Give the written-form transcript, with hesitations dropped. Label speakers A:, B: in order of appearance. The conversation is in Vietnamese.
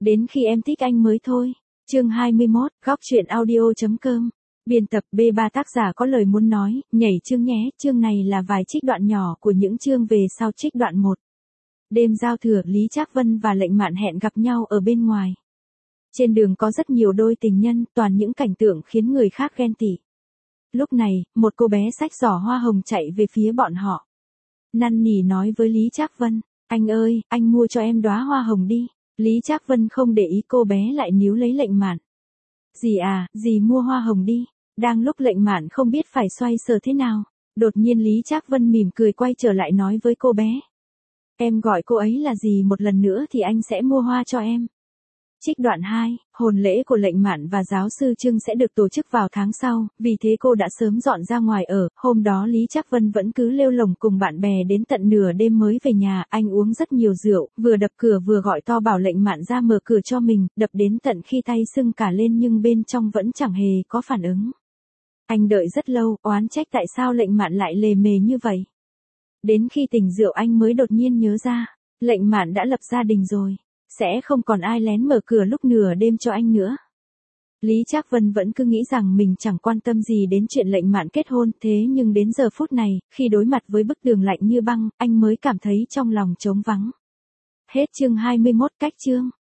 A: Đến khi em thích anh mới thôi. Chương 21, góc truyện audio.com. Biên tập B3 tác giả có lời muốn nói, nhảy chương nhé, chương này là vài trích đoạn nhỏ của những chương về sau trích đoạn 1. Đêm giao thừa, Lý Trác Vân và Lệnh Mạn hẹn gặp nhau ở bên ngoài. Trên đường có rất nhiều đôi tình nhân, toàn những cảnh tượng khiến người khác ghen tị. Lúc này, một cô bé xách giỏ hoa hồng chạy về phía bọn họ. Năn nỉ nói với Lý Trác Vân, anh ơi, anh mua cho em đóa hoa hồng đi. Lý Trác Vân không để ý, cô bé lại níu lấy Lệnh Mạn. Dì à, dì mua hoa hồng đi. Đang lúc Lệnh Mạn không biết phải xoay sở thế nào, đột nhiên Lý Trác Vân mỉm cười quay trở lại nói với cô bé. Em gọi cô ấy là dì một lần nữa thì anh sẽ mua hoa cho em. Trích đoạn 2, hôn lễ của Lệnh Mạn và giáo sư Trương sẽ được tổ chức vào tháng sau, vì thế cô đã sớm dọn ra ngoài ở. Hôm đó Lý Trác Vân vẫn cứ lêu lổng cùng bạn bè đến tận nửa đêm mới về nhà. Anh uống rất nhiều rượu, vừa đập cửa vừa gọi to bảo Lệnh Mạn ra mở cửa cho mình, đập đến tận khi tay sưng cả lên nhưng bên trong vẫn chẳng hề có phản ứng. Anh đợi rất lâu, oán trách tại sao Lệnh Mạn lại lề mề như vậy. Đến khi tỉnh rượu anh mới đột nhiên nhớ ra, Lệnh Mạn đã lập gia đình rồi. Sẽ không còn ai lén mở cửa lúc nửa đêm cho anh nữa. Lý Trác Vân vẫn cứ nghĩ rằng mình chẳng quan tâm gì đến chuyện Lệnh Mạn kết hôn, thế nhưng đến giờ phút này, khi đối mặt với bức tường lạnh như băng, anh mới cảm thấy trong lòng trống vắng. Hết chương 21, cách chương.